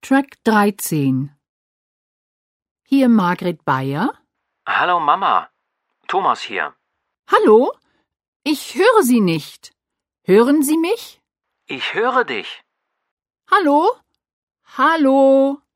Track 13. Hier Margret Beyer. Hallo Mama, Thomas hier. Hallo? Ich höre Sie nicht. Hören Sie mich? Ich höre dich. Hallo? Hallo?